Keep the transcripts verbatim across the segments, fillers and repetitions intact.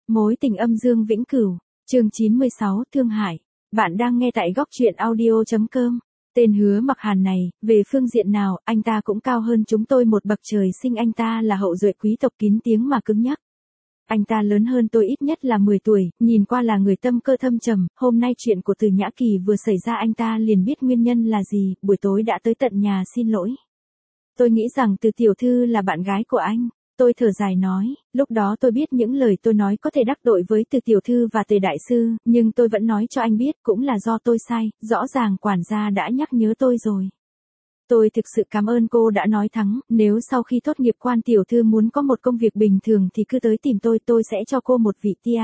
Mối tình âm dương vĩnh cửu, chương chín mươi sáu, Thương Hải. Bạn đang nghe tại góc truyện audio chấm com. Tên Hứa Mặc Hàn này, về phương diện nào, anh ta cũng cao hơn chúng tôi một bậc trời sinh, anh ta là hậu duệ quý tộc kín tiếng mà cứng nhắc. Anh ta lớn hơn tôi ít nhất là mười tuổi, nhìn qua là người tâm cơ thâm trầm, hôm nay chuyện của Từ Nhã Kỳ vừa xảy ra anh ta liền biết nguyên nhân là gì, buổi tối đã tới tận nhà xin lỗi. Tôi nghĩ rằng Từ tiểu thư là bạn gái của anh. Tôi thở dài nói, lúc đó tôi biết những lời tôi nói có thể đắc tội với Từ tiểu thư và Tề đại sư, nhưng tôi vẫn nói cho anh biết cũng là do tôi sai, rõ ràng quản gia đã nhắc nhớ tôi rồi. Tôi thực sự cảm ơn cô đã nói thắng, nếu sau khi tốt nghiệp Quan tiểu thư muốn có một công việc bình thường thì cứ tới tìm tôi, tôi sẽ cho cô một vị tia.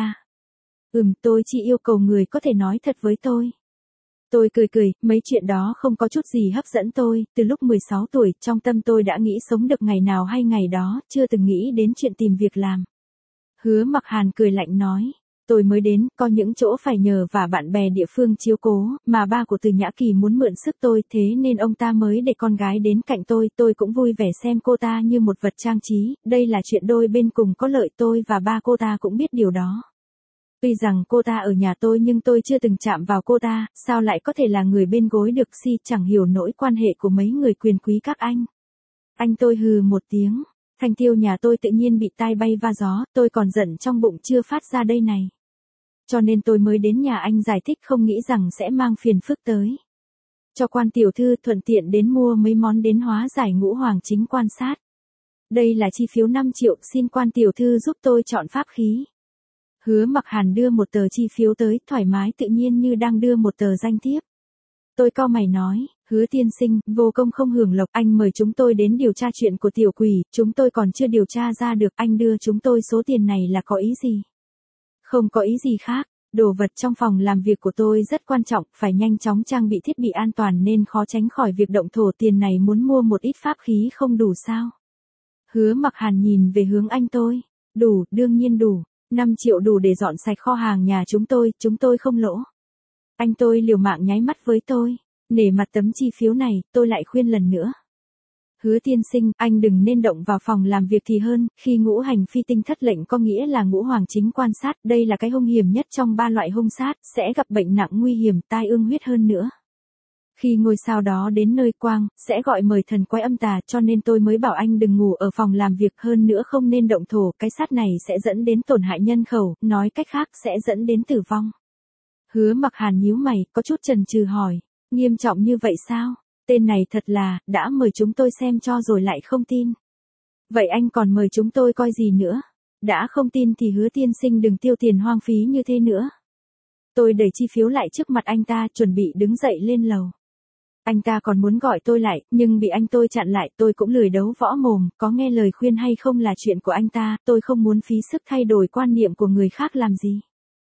Ừm, tôi chỉ yêu cầu người có thể nói thật với tôi. Tôi cười cười, mấy chuyện đó không có chút gì hấp dẫn tôi, từ lúc mười sáu tuổi, trong tâm tôi đã nghĩ sống được ngày nào hay ngày đó, chưa từng nghĩ đến chuyện tìm việc làm. Hứa Mặc Hàn cười lạnh nói, tôi mới đến, có những chỗ phải nhờ và bạn bè địa phương chiếu cố, mà ba của Từ Nhã Kỳ muốn mượn sức tôi, thế nên ông ta mới để con gái đến cạnh tôi, tôi cũng vui vẻ xem cô ta như một vật trang trí, đây là chuyện đôi bên cùng có lợi, tôi và ba cô ta cũng biết điều đó. Tuy rằng cô ta ở nhà tôi nhưng tôi chưa từng chạm vào cô ta, sao lại có thể là người bên gối được si, chẳng hiểu nỗi quan hệ của mấy người quyền quý các anh. Anh tôi hừ một tiếng, thanh tiêu nhà tôi tự nhiên bị tai bay va gió, tôi còn giận trong bụng chưa phát ra đây này. Cho nên tôi mới đến nhà anh giải thích, không nghĩ rằng sẽ mang phiền phức tới. Cho Quan tiểu thư thuận tiện đến mua mấy món đến hóa giải ngũ hoàng chính quan sát. Đây là chi phiếu năm triệu, xin Quan tiểu thư giúp tôi chọn pháp khí. Hứa Mặc Hàn đưa một tờ chi phiếu tới, thoải mái tự nhiên như đang đưa một tờ danh thiếp. Tôi cau mày nói, Hứa tiên sinh, vô công không hưởng lộc, anh mời chúng tôi đến điều tra chuyện của tiểu quỷ, chúng tôi còn chưa điều tra ra được, anh đưa chúng tôi số tiền này là có ý gì? Không có ý gì khác, đồ vật trong phòng làm việc của tôi rất quan trọng, phải nhanh chóng trang bị thiết bị an toàn nên khó tránh khỏi việc động thổ, tiền này muốn mua một ít pháp khí không đủ sao? Hứa Mặc Hàn nhìn về hướng anh tôi, đủ, đương nhiên đủ. năm triệu đủ để dọn sạch kho hàng nhà chúng tôi, chúng tôi không lỗ. Anh tôi liều mạng nháy mắt với tôi, nể mặt tấm chi phiếu này, tôi lại khuyên lần nữa. Hứa tiên sinh, anh đừng nên động vào phòng làm việc thì hơn, khi ngũ hành phi tinh thất lệnh có nghĩa là ngũ hoàng chính quan sát, đây là cái hung hiểm nhất trong ba loại hung sát, sẽ gặp bệnh nặng nguy hiểm, tai ương huyết hơn nữa. Khi ngôi sao đó đến nơi quang, sẽ gọi mời thần quái âm tà, cho nên tôi mới bảo anh đừng ngủ ở phòng làm việc, hơn nữa không nên động thổ, cái sát này sẽ dẫn đến tổn hại nhân khẩu, nói cách khác sẽ dẫn đến tử vong. Hứa Mặc Hàn nhíu mày, có chút chần chừ hỏi, nghiêm trọng như vậy sao? Tên này thật là, đã mời chúng tôi xem cho rồi lại không tin. Vậy anh còn mời chúng tôi coi gì nữa? Đã không tin thì Hứa tiên sinh đừng tiêu tiền hoang phí như thế nữa. Tôi đẩy chi phiếu lại trước mặt anh ta, chuẩn bị đứng dậy lên lầu. Anh ta còn muốn gọi tôi lại, nhưng bị anh tôi chặn lại, tôi cũng lười đấu võ mồm, có nghe lời khuyên hay không là chuyện của anh ta, tôi không muốn phí sức thay đổi quan niệm của người khác làm gì.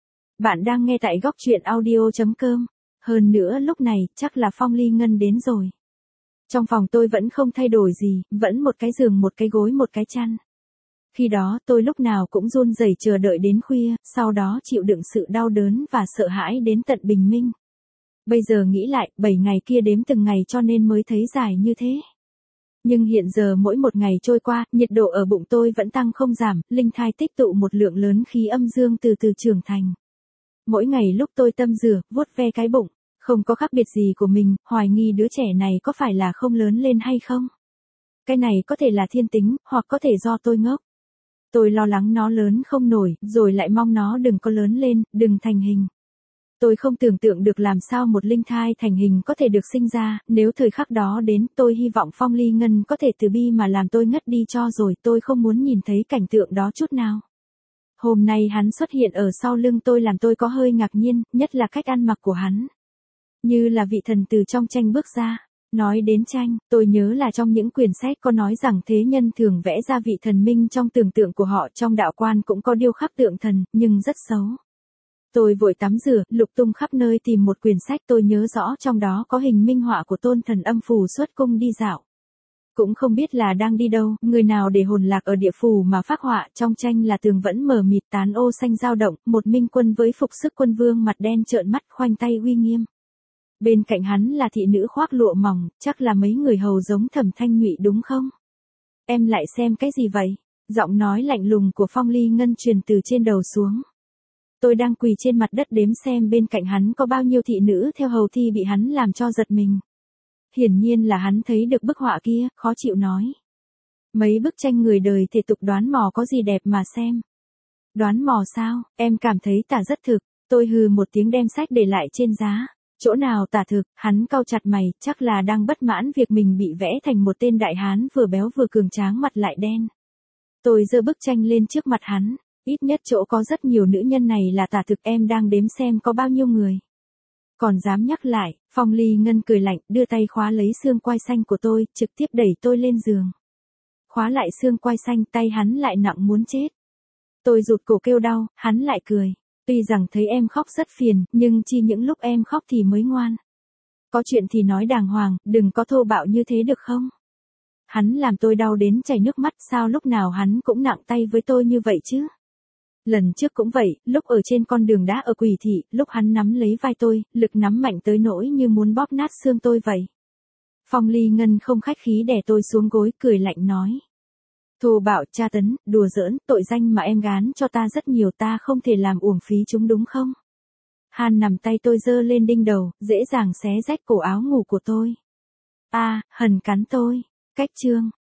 Bạn đang nghe tại góc truyện audio chấm com. Hơn nữa lúc này, chắc là Phong Ly Ngân đến rồi. Trong phòng tôi vẫn không thay đổi gì, vẫn một cái giường, một cái gối, một cái chăn. Khi đó tôi lúc nào cũng run rẩy chờ đợi đến khuya, sau đó chịu đựng sự đau đớn và sợ hãi đến tận bình minh. Bây giờ nghĩ lại, bảy ngày kia đếm từng ngày cho nên mới thấy dài như thế. Nhưng hiện giờ mỗi một ngày trôi qua, nhiệt độ ở bụng tôi vẫn tăng không giảm, linh thai tích tụ một lượng lớn khí âm dương từ từ trưởng thành. Mỗi ngày lúc tôi tâm rửa, vuốt ve cái bụng, không có khác biệt gì của mình, hoài nghi đứa trẻ này có phải là không lớn lên hay không. Cái này có thể là thiên tính, hoặc có thể do tôi ngốc. Tôi lo lắng nó lớn không nổi, rồi lại mong nó đừng có lớn lên, đừng thành hình. Tôi không tưởng tượng được làm sao một linh thai thành hình có thể được sinh ra, nếu thời khắc đó đến, tôi hy vọng Phong Ly Ngân có thể từ bi mà làm tôi ngất đi cho rồi, tôi không muốn nhìn thấy cảnh tượng đó chút nào. Hôm nay hắn xuất hiện ở sau lưng tôi làm tôi có hơi ngạc nhiên, nhất là cách ăn mặc của hắn. Như là vị thần từ trong tranh bước ra. Nói đến tranh, tôi nhớ là trong những quyển sách có nói rằng thế nhân thường vẽ ra vị thần minh trong tưởng tượng của họ, trong đạo quan cũng có điêu khắc tượng thần, nhưng rất xấu. Tôi vội tắm rửa, lục tung khắp nơi tìm một quyển sách, tôi nhớ rõ trong đó có hình minh họa của tôn thần âm phù xuất cung đi dạo. Cũng không biết là đang đi đâu, người nào để hồn lạc ở địa phủ mà phác họa, trong tranh là tường vẫn mờ mịt tán ô xanh dao động, một minh quân với phục sức quân vương mặt đen trợn mắt khoanh tay uy nghiêm. Bên cạnh hắn là thị nữ khoác lụa mỏng, chắc là mấy người hầu giống Thẩm Thanh Nhụy đúng không? Em lại xem cái gì vậy? Giọng nói lạnh lùng của Phong Ly Ngân truyền từ trên đầu xuống. Tôi đang quỳ trên mặt đất đếm xem bên cạnh hắn có bao nhiêu thị nữ theo hầu thì bị hắn làm cho giật mình. Hiển nhiên là hắn thấy được bức họa kia, khó chịu nói. Mấy bức tranh người đời thể tục đoán mò có gì đẹp mà xem. Đoán mò sao, em cảm thấy tả rất thực. Tôi hừ một tiếng đem sách để lại trên giá. Chỗ nào tả thực, hắn cau chặt mày, chắc là đang bất mãn việc mình bị vẽ thành một tên đại hán vừa béo vừa cường tráng mặt lại đen. Tôi giơ bức tranh lên trước mặt hắn. Ít nhất chỗ có rất nhiều nữ nhân này là tả thực, em đang đếm xem có bao nhiêu người. Còn dám nhắc lại, Phong Ly Ngân cười lạnh, đưa tay khóa lấy xương quai xanh của tôi, trực tiếp đẩy tôi lên giường. Khóa lại xương quai xanh, tay hắn lại nặng muốn chết. Tôi rụt cổ kêu đau, hắn lại cười. Tuy rằng thấy em khóc rất phiền, nhưng chi những lúc em khóc thì mới ngoan. Có chuyện thì nói đàng hoàng, đừng có thô bạo như thế được không? Hắn làm tôi đau đến chảy nước mắt, sao lúc nào hắn cũng nặng tay với tôi như vậy chứ? Lần trước cũng vậy, lúc ở trên con đường đá ở Quỷ Thị, lúc hắn nắm lấy vai tôi, lực nắm mạnh tới nỗi như muốn bóp nát xương tôi vậy. Phong Ly Ngân không khách khí đè tôi xuống gối, cười lạnh nói. Thô bạo, tra tấn, đùa giỡn, tội danh mà em gán cho ta rất nhiều, ta không thể làm uổng phí chúng đúng không? Han nằm tay tôi giơ lên đinh đầu, dễ dàng xé rách cổ áo ngủ của tôi. A, à, hần cắn tôi. Cách chương.